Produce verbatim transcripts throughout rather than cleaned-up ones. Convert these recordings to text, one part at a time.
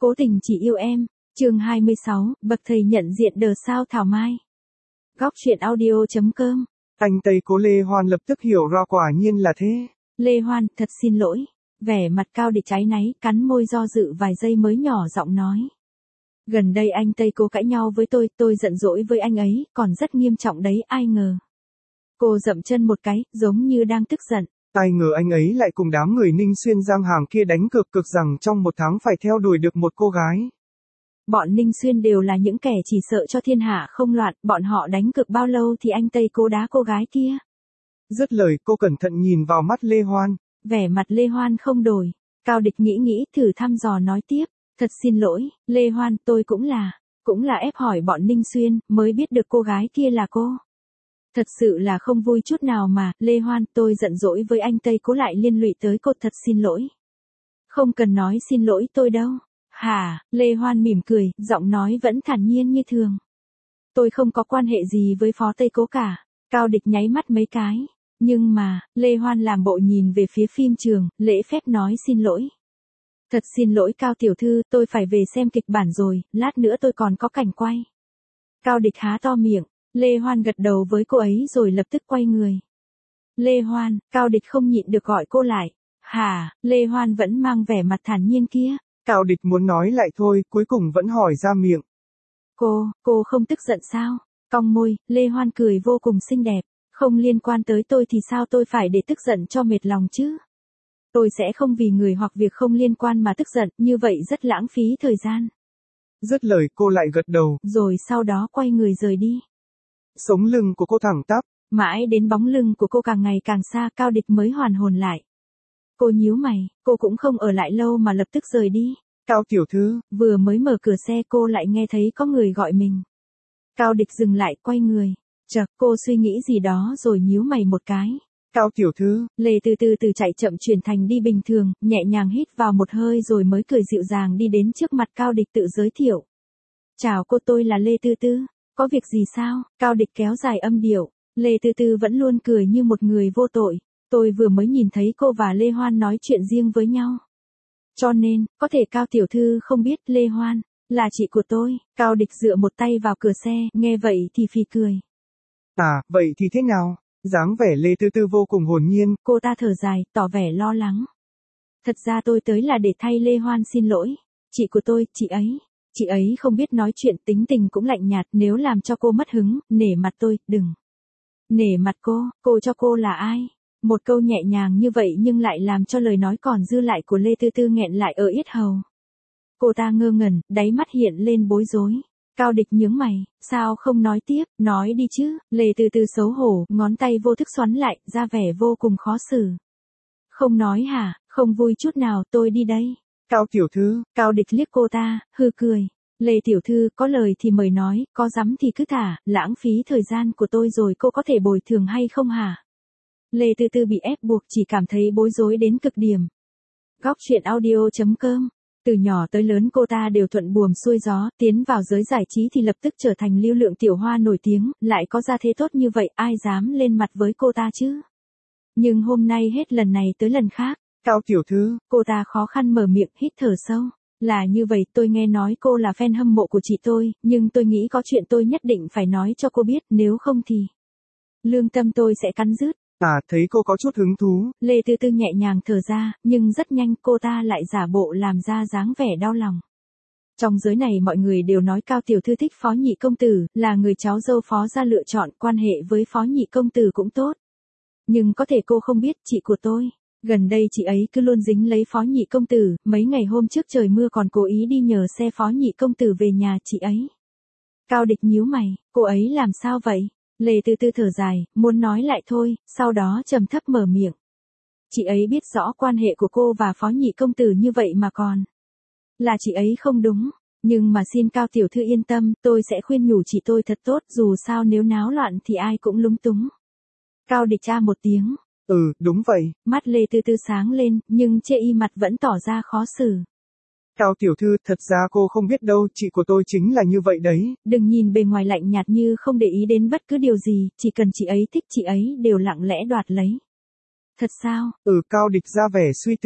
Cố tình chỉ yêu em. Chương hai mươi sáu, bậc thầy nhận diện đờ sao Thảo Mai. Góc truyện audio.com. Anh Tây Cố Lê Hoan lập tức hiểu ra quả nhiên là thế. Lê Hoan, thật xin lỗi. Vẻ mặt Cao Địch áy náy, cắn môi do dự vài giây mới nhỏ giọng nói. Gần đây anh Tây Cố cãi nhau với tôi, tôi giận dỗi với anh ấy, còn rất nghiêm trọng đấy, ai ngờ. Cô dậm chân một cái, giống như đang tức giận. Ai ngờ anh ấy lại cùng đám người Ninh Xuyên Giang Hàng kia đánh cược cực rằng trong một tháng phải theo đuổi được một cô gái. Bọn Ninh Xuyên đều là những kẻ chỉ sợ cho thiên hạ không loạn, bọn họ đánh cược bao lâu thì anh Tây Cố đá cô gái kia. Dứt lời cô cẩn thận nhìn vào mắt Lê Hoan. Vẻ mặt Lê Hoan không đổi. Cao Địch nghĩ nghĩ thử thăm dò nói tiếp. Thật xin lỗi, Lê Hoan, tôi cũng là, cũng là ép hỏi bọn Ninh Xuyên, mới biết được cô gái kia là cô. Thật sự là không vui chút nào mà, Lê Hoan, tôi giận dỗi với anh Tây Cố lại liên lụy tới cô, thật xin lỗi. Không cần nói xin lỗi tôi đâu. Hả, Lê Hoan mỉm cười, giọng nói vẫn thản nhiên như thường. Tôi không có quan hệ gì với Phó Tây Cố cả. Cao Địch nháy mắt mấy cái. Nhưng mà, Lê Hoan làm bộ nhìn về phía phim trường, lễ phép nói xin lỗi. Thật xin lỗi Cao tiểu thư, tôi phải về xem kịch bản rồi, lát nữa tôi còn có cảnh quay. Cao Địch há to miệng, Lê Hoan gật đầu với cô ấy rồi lập tức quay người. Lê Hoan, Cao Địch không nhịn được gọi cô lại. Hả, Lê Hoan vẫn mang vẻ mặt thản nhiên kia. Cao Địch muốn nói lại thôi, cuối cùng vẫn hỏi ra miệng. Cô, cô không tức giận sao? Cong môi, Lê Hoan cười vô cùng xinh đẹp. Không liên quan tới tôi thì sao tôi phải để tức giận cho mệt lòng chứ? Tôi sẽ không vì người hoặc việc không liên quan mà tức giận, như vậy rất lãng phí thời gian. Dứt lời cô lại gật đầu. Rồi sau đó quay người rời đi. Sống lưng của cô thẳng tắp. Mãi đến bóng lưng của cô càng ngày càng xa, Cao Địch mới hoàn hồn lại. Cô nhíu mày, cô cũng không ở lại lâu mà lập tức rời đi. Cao tiểu thư. Vừa mới mở cửa xe cô lại nghe thấy có người gọi mình. Cao Địch dừng lại quay người. Chợt cô suy nghĩ gì đó rồi nhíu mày một cái. Cao tiểu thư. Lê từ từ từ chạy chậm chuyển thành đi bình thường, nhẹ nhàng hít vào một hơi rồi mới cười dịu dàng đi đến trước mặt Cao Địch tự giới thiệu. Chào cô, tôi là Lê Tư Tư. Có việc gì sao? Cao Địch kéo dài âm điệu. Lê Tư Tư vẫn luôn cười như một người vô tội. Tôi vừa mới nhìn thấy cô và Lê Hoan nói chuyện riêng với nhau. Cho nên, có thể Cao tiểu thư không biết Lê Hoan là chị của tôi. Cao Địch dựa một tay vào cửa xe, nghe vậy thì phì cười. À, vậy thì thế nào? Dáng vẻ Lê Tư Tư vô cùng hồn nhiên. Cô ta thở dài, tỏ vẻ lo lắng. Thật ra tôi tới là để thay Lê Hoan xin lỗi. Chị của tôi, chị ấy. Chị ấy không biết nói chuyện, tính tình cũng lạnh nhạt, nếu làm cho cô mất hứng, nể mặt tôi, đừng. Nể mặt cô, cô cho cô là ai? Một câu nhẹ nhàng như vậy nhưng lại làm cho lời nói còn dư lại của Lê Tư Tư nghẹn lại ở yết hầu. Cô ta ngơ ngẩn, đáy mắt hiện lên bối rối. Cao Địch nhướng mày, sao không nói tiếp, nói đi chứ. Lê Tư Tư xấu hổ, ngón tay vô thức xoắn lại, ra vẻ vô cùng khó xử. Không nói hả, không vui chút nào, tôi đi đây. Cao tiểu thư. Cao Địch liếc cô ta, hư cười. Lê tiểu thư, có lời thì mời nói, có dám thì cứ thả, lãng phí thời gian của tôi rồi cô có thể bồi thường hay không hả? Lê Tư Tư bị ép buộc chỉ cảm thấy bối rối đến cực điểm. Góc truyện audio.com. Từ nhỏ tới lớn cô ta đều thuận buồm xuôi gió, tiến vào giới giải trí thì lập tức trở thành lưu lượng tiểu hoa nổi tiếng, lại có gia thế tốt như vậy, ai dám lên mặt với cô ta chứ? Nhưng hôm nay hết lần này tới lần khác. Cao tiểu thư. Cô ta khó khăn mở miệng, hít thở sâu. Là như vậy, tôi nghe nói cô là fan hâm mộ của chị tôi, nhưng tôi nghĩ có chuyện tôi nhất định phải nói cho cô biết, nếu không thì lương tâm tôi sẽ cắn rứt. À, thấy cô có chút hứng thú. Lê Tư Tư nhẹ nhàng thở ra, nhưng rất nhanh cô ta lại giả bộ làm ra dáng vẻ đau lòng. Trong giới này mọi người đều nói Cao tiểu thư thích Phó Nhị công tử, là người cháu dâu Phó gia lựa chọn, quan hệ với Phó Nhị công tử cũng tốt. Nhưng có thể cô không biết, chị của tôi, gần đây chị ấy cứ luôn dính lấy Phó Nhị công tử, mấy ngày hôm trước trời mưa còn cố ý đi nhờ xe Phó Nhị công tử về nhà chị ấy. Cao Địch nhíu mày, cô ấy làm sao vậy? Lê Tư Tư thở dài, muốn nói lại thôi, sau đó trầm thấp mở miệng. Chị ấy biết rõ quan hệ của cô và Phó Nhị công tử như vậy mà còn. Là chị ấy không đúng, nhưng mà xin Cao tiểu thư yên tâm, tôi sẽ khuyên nhủ chị tôi thật tốt, dù sao nếu náo loạn thì ai cũng lúng túng. Cao Địch tra một tiếng. Ừ, đúng vậy. Mắt Lê Tư Tư sáng lên, nhưng chê y mặt vẫn tỏ ra khó xử. Cao tiểu thư, thật ra cô không biết đâu, chị của tôi chính là như vậy đấy. Đừng nhìn bề ngoài lạnh nhạt như không để ý đến bất cứ điều gì, chỉ cần chị ấy thích chị ấy đều lặng lẽ đoạt lấy. Thật sao? Ừ, Cao Địch ra vẻ suy tư.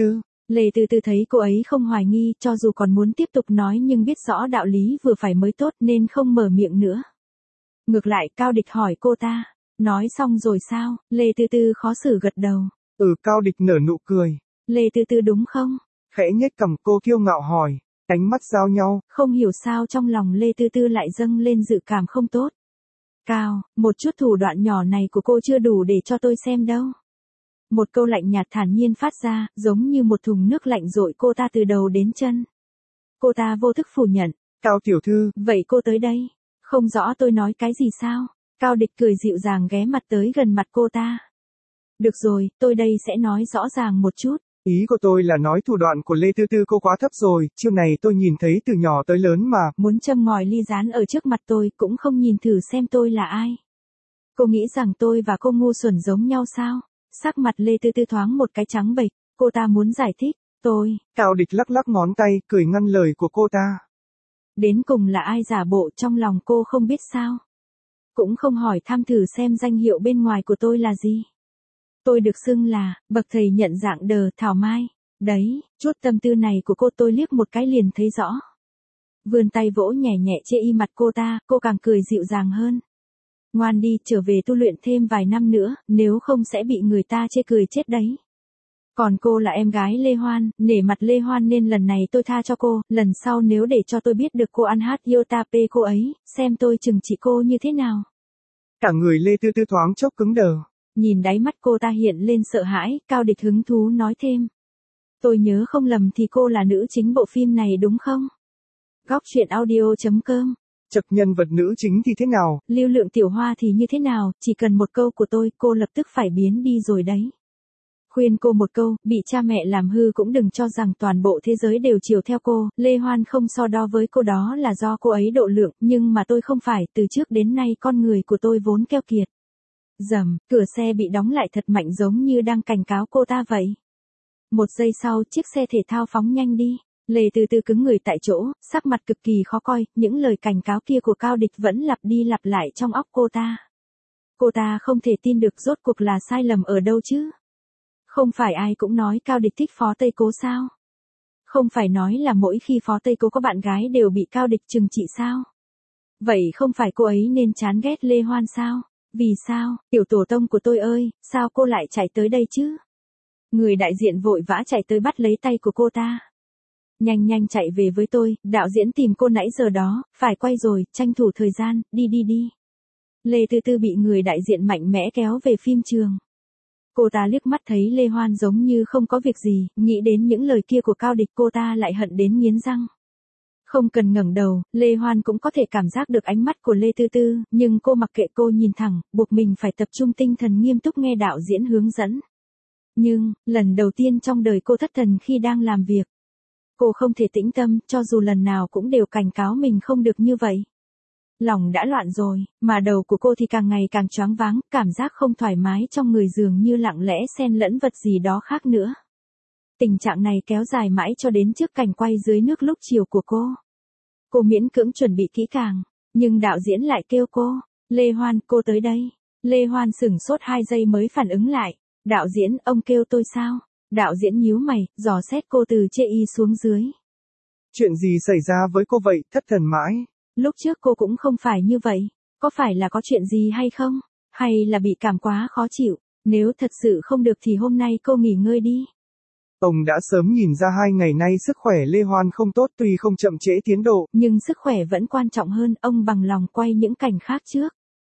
Lê Tư Tư thấy cô ấy không hoài nghi, cho dù còn muốn tiếp tục nói nhưng biết rõ đạo lý vừa phải mới tốt nên không mở miệng nữa. Ngược lại Cao Địch hỏi cô ta, nói xong rồi sao? Lê Tư Tư khó xử gật đầu. Ừ, Cao Địch nở nụ cười. Lê Tư Tư đúng không? Khẽ nhếch cằm cô kiêu ngạo hỏi, ánh mắt giao nhau. Không hiểu sao trong lòng Lê Tư Tư lại dâng lên dự cảm không tốt. Cao, một chút thủ đoạn nhỏ này của cô chưa đủ để cho tôi xem đâu. Một câu lạnh nhạt thản nhiên phát ra, giống như một thùng nước lạnh dội cô ta từ đầu đến chân. Cô ta vô thức phủ nhận. Cao tiểu thư. Vậy cô tới đây. Không rõ tôi nói cái gì sao? Cao Địch cười dịu dàng ghé mặt tới gần mặt cô ta. Được rồi, tôi đây sẽ nói rõ ràng một chút. Ý của tôi là nói thủ đoạn của Lê Tư Tư cô quá thấp rồi, chiêu này tôi nhìn thấy từ nhỏ tới lớn mà. Muốn châm ngòi ly gián ở trước mặt tôi cũng không nhìn thử xem tôi là ai. Cô nghĩ rằng tôi và cô ngu xuẩn giống nhau sao? Sắc mặt Lê Tư Tư thoáng một cái trắng bệch, cô ta muốn giải thích, tôi. Cao Địch lắc lắc ngón tay, cười ngăn lời của cô ta. Đến cùng là ai giả bộ trong lòng cô không biết sao? Cũng không hỏi thăm thử xem danh hiệu bên ngoài của tôi là gì. Tôi được xưng là, bậc thầy nhận dạng đờ Thảo Mai. Đấy, chút tâm tư này của cô tôi liếc một cái liền thấy rõ. Vươn tay vỗ nhẹ nhẹ chê y mặt cô ta, cô càng cười dịu dàng hơn. Ngoan đi, trở về tu luyện thêm vài năm nữa, nếu không sẽ bị người ta chê cười chết đấy. Còn cô là em gái Lê Hoan, nể mặt Lê Hoan nên lần này tôi tha cho cô, lần sau nếu để cho tôi biết được cô ăn hát Yota P cô ấy, xem tôi trừng trị cô như thế nào. Cả người Lê Tư Tư thoáng chốc cứng đờ. Nhìn đáy mắt cô ta hiện lên sợ hãi, Cao Địch hứng thú nói thêm. Tôi nhớ không lầm thì cô là nữ chính bộ phim này đúng không? Góc truyện audio chấm com. Chật, nhân vật nữ chính thì thế nào? Lưu Lượng Tiểu Hoa thì như thế nào, chỉ cần một câu của tôi, cô lập tức phải biến đi rồi đấy. Khuyên cô một câu, bị cha mẹ làm hư cũng đừng cho rằng toàn bộ thế giới đều chiều theo cô, Lê Hoan không so đo với cô đó là do cô ấy độ lượng, nhưng mà tôi không phải, từ trước đến nay con người của tôi vốn keo kiệt. Rầm, cửa xe bị đóng lại thật mạnh giống như đang cảnh cáo cô ta vậy. Một giây sau, chiếc xe thể thao phóng nhanh đi. Lê Tư Tư cứng người tại chỗ, sắc mặt cực kỳ khó coi, những lời cảnh cáo kia của Cao Địch vẫn lặp đi lặp lại trong óc cô ta. Cô ta không thể tin được rốt cuộc là sai lầm ở đâu chứ. Không phải ai cũng nói Cao Địch thích Phó Tây Cố sao? Không phải nói là mỗi khi Phó Tây Cố có bạn gái đều bị Cao Địch trừng trị sao? Vậy không phải cô ấy nên chán ghét Lê Hoan sao? Vì sao, tiểu tổ tông của tôi ơi, sao cô lại chạy tới đây chứ? Người đại diện vội vã chạy tới bắt lấy tay của cô ta. Nhanh nhanh chạy về với tôi, đạo diễn tìm cô nãy giờ đó, phải quay rồi, tranh thủ thời gian, đi đi đi. Lê Tư Tư bị người đại diện mạnh mẽ kéo về phim trường. Cô ta liếc mắt thấy Lê Hoan giống như không có việc gì, nghĩ đến những lời kia của Cao Địch cô ta lại hận đến nghiến răng. Không cần ngẩng đầu, Lê Hoan cũng có thể cảm giác được ánh mắt của Lê Tư Tư, nhưng cô mặc kệ cô nhìn thẳng, buộc mình phải tập trung tinh thần nghiêm túc nghe đạo diễn hướng dẫn. Nhưng, lần đầu tiên trong đời cô thất thần khi đang làm việc. Cô không thể tĩnh tâm, cho dù lần nào cũng đều cảnh cáo mình không được như vậy. Lòng đã loạn rồi, mà đầu của cô thì càng ngày càng choáng váng, cảm giác không thoải mái trong người dường như lặng lẽ xen lẫn vật gì đó khác nữa. Tình trạng này kéo dài mãi cho đến trước cảnh quay dưới nước lúc chiều của cô. Cô miễn cưỡng chuẩn bị kỹ càng, nhưng đạo diễn lại kêu cô, Lê Hoan, cô tới đây. Lê Hoan sửng sốt hai giây mới phản ứng lại, đạo diễn, ông kêu tôi sao? Đạo diễn nhíu mày, dò xét cô từ chê y xuống dưới. Chuyện gì xảy ra với cô vậy, thất thần mãi? Lúc trước cô cũng không phải như vậy, có phải là có chuyện gì hay không? Hay là bị cảm quá khó chịu? Nếu thật sự không được thì hôm nay cô nghỉ ngơi đi. Ông đã sớm nhìn ra hai ngày nay sức khỏe Lê Hoan không tốt tuy không chậm trễ tiến độ. Nhưng sức khỏe vẫn quan trọng hơn, ông bằng lòng quay những cảnh khác trước.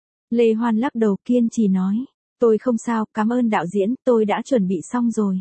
Lê Hoan lắc đầu kiên trì nói, tôi không sao, cảm ơn đạo diễn, tôi đã chuẩn bị xong rồi.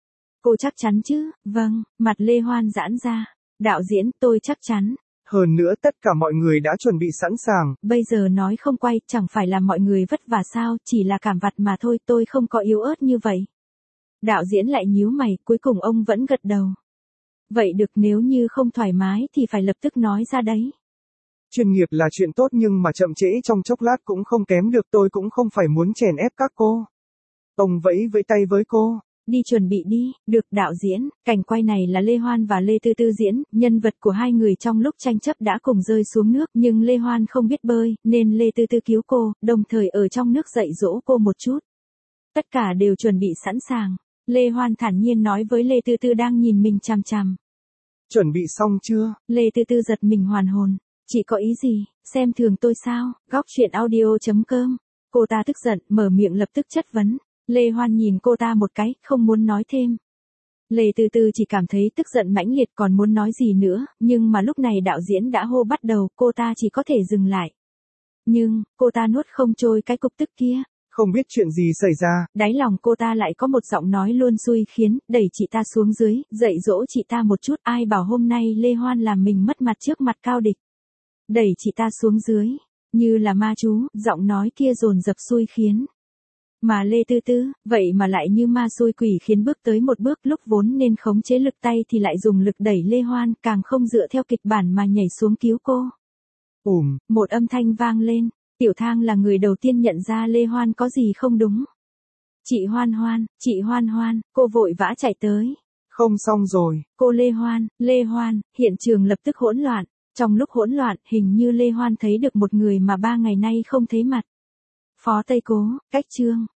Cô chắc chắn chứ? Vâng, mặt Lê Hoan giãn ra. Đạo diễn, tôi chắc chắn. Hơn nữa tất cả mọi người đã chuẩn bị sẵn sàng. Bây giờ nói không quay, chẳng phải là mọi người vất vả sao, chỉ là cảm vặt mà thôi, tôi không có yếu ớt như vậy. Đạo diễn lại nhíu mày, cuối cùng ông vẫn gật đầu. Vậy được, nếu như không thoải mái thì phải lập tức nói ra đấy. Chuyên nghiệp là chuyện tốt nhưng mà chậm trễ trong chốc lát cũng không kém được, tôi cũng không phải muốn chèn ép các cô. Ông vẫy vẫy tay với cô. Đi chuẩn bị đi, được đạo diễn, cảnh quay này là Lê Hoan và Lê Tư Tư diễn, nhân vật của hai người trong lúc tranh chấp đã cùng rơi xuống nước, nhưng Lê Hoan không biết bơi, nên Lê Tư Tư cứu cô, đồng thời ở trong nước dạy dỗ cô một chút. Tất cả đều chuẩn bị sẵn sàng. Lê Hoan thản nhiên nói với Lê Tư Tư đang nhìn mình chằm chằm. Chuẩn bị xong chưa? Lê Tư Tư giật mình hoàn hồn. Chị có ý gì, xem thường tôi sao? Góc truyện audio chấm com. Cô ta tức giận, mở miệng lập tức chất vấn. Lê Hoan nhìn cô ta một cái, không muốn nói thêm. Lê Tư Tư chỉ cảm thấy tức giận mãnh liệt còn muốn nói gì nữa, nhưng mà lúc này đạo diễn đã hô bắt đầu, cô ta chỉ có thể dừng lại. Nhưng, cô ta nuốt không trôi cái cục tức kia. Không biết chuyện gì xảy ra. Đáy lòng cô ta lại có một giọng nói luôn xui khiến, đẩy chị ta xuống dưới, dạy dỗ chị ta một chút, ai bảo hôm nay Lê Hoan làm mình mất mặt trước mặt Cao Địch. Đẩy chị ta xuống dưới, như là ma chú, giọng nói kia dồn dập xui khiến. Mà Lê Tư Tư, vậy mà lại như ma xui quỷ khiến bước tới một bước lúc vốn nên khống chế lực tay thì lại dùng lực đẩy Lê Hoan, càng không dựa theo kịch bản mà nhảy xuống cứu cô. Ùm, một âm thanh vang lên, Tiểu Thang là người đầu tiên nhận ra Lê Hoan có gì không đúng. Chị Hoan Hoan, chị Hoan Hoan, cô vội vã chạy tới. Không xong rồi. Cô Lê Hoan, Lê Hoan, hiện trường lập tức hỗn loạn. Trong lúc hỗn loạn, hình như Lê Hoan thấy được một người mà ba ngày nay không thấy mặt. Phó Tây Cố, Cách Trương.